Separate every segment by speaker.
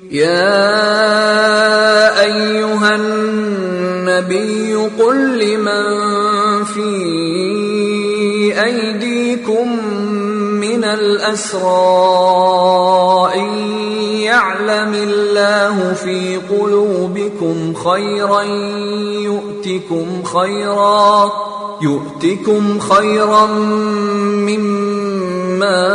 Speaker 1: يا أيها النبي قل لمن في أيديكم من الأسرى إن يعلم الله في قلوبكم خيرا يؤتكم خيرا مما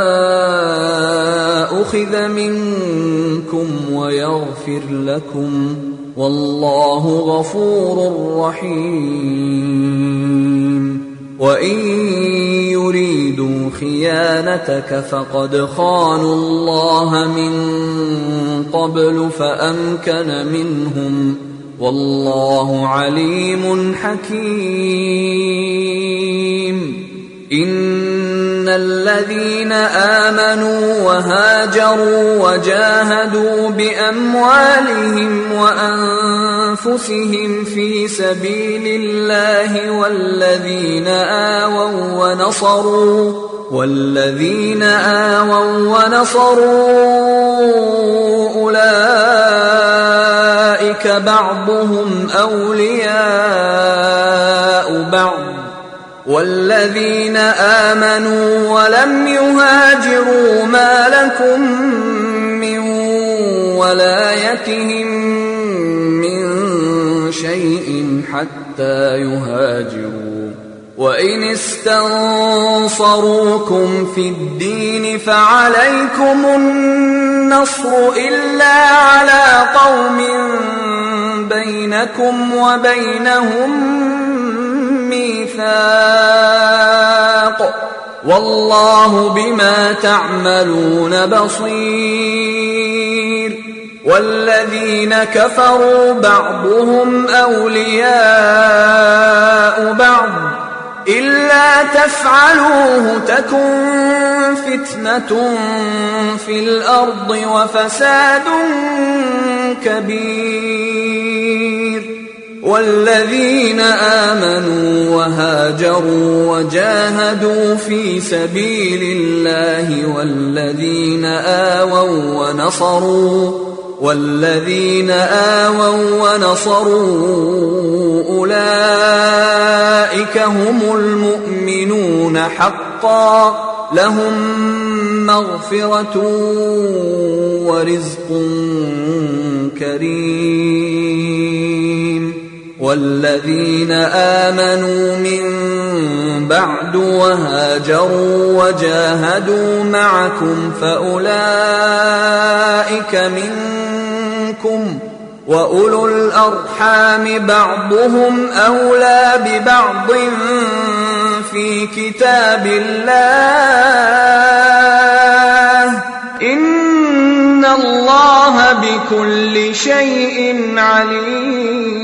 Speaker 1: أخذ منكم ويغفر لكم والله غفور رحيم. وإن يريدوا خيانتك فقد خانوا الله من قبل فأمكن منهم والله عليم حكيم. إن الذين آمنوا وهاجروا وجاهدوا بأموالهم وأنفسهم في سبيل الله والذين آووا ونصروا أولئك بعضهم أولياء بعض والذين آمنوا ولم يهاجروا ما لكم من ولايتهم من شيء حتى يهاجروا. وإن استنصروكم في الدين فعليكم النصر إلا على قوم بينكم وبينهم ميثاق والله بما تعملون بصير. والذين كفروا بعضهم أولياء بعض إلا تفعلوه تكن فتنة في الأرض وفساد كبير. والذين آمنوا وهاجروا وجاهدوا في سبيل الله والذين آووا ونصروا أولئك هم المؤمنون حقا لهم مغفرة ورزق كريم. والذين آمنوا من بعد وهاجروا وجاهدوا معكم فأولئك منكم وأولو الأرحام بعضهم أولى ببعض في كتاب الله إن الله بكل شيء عليم.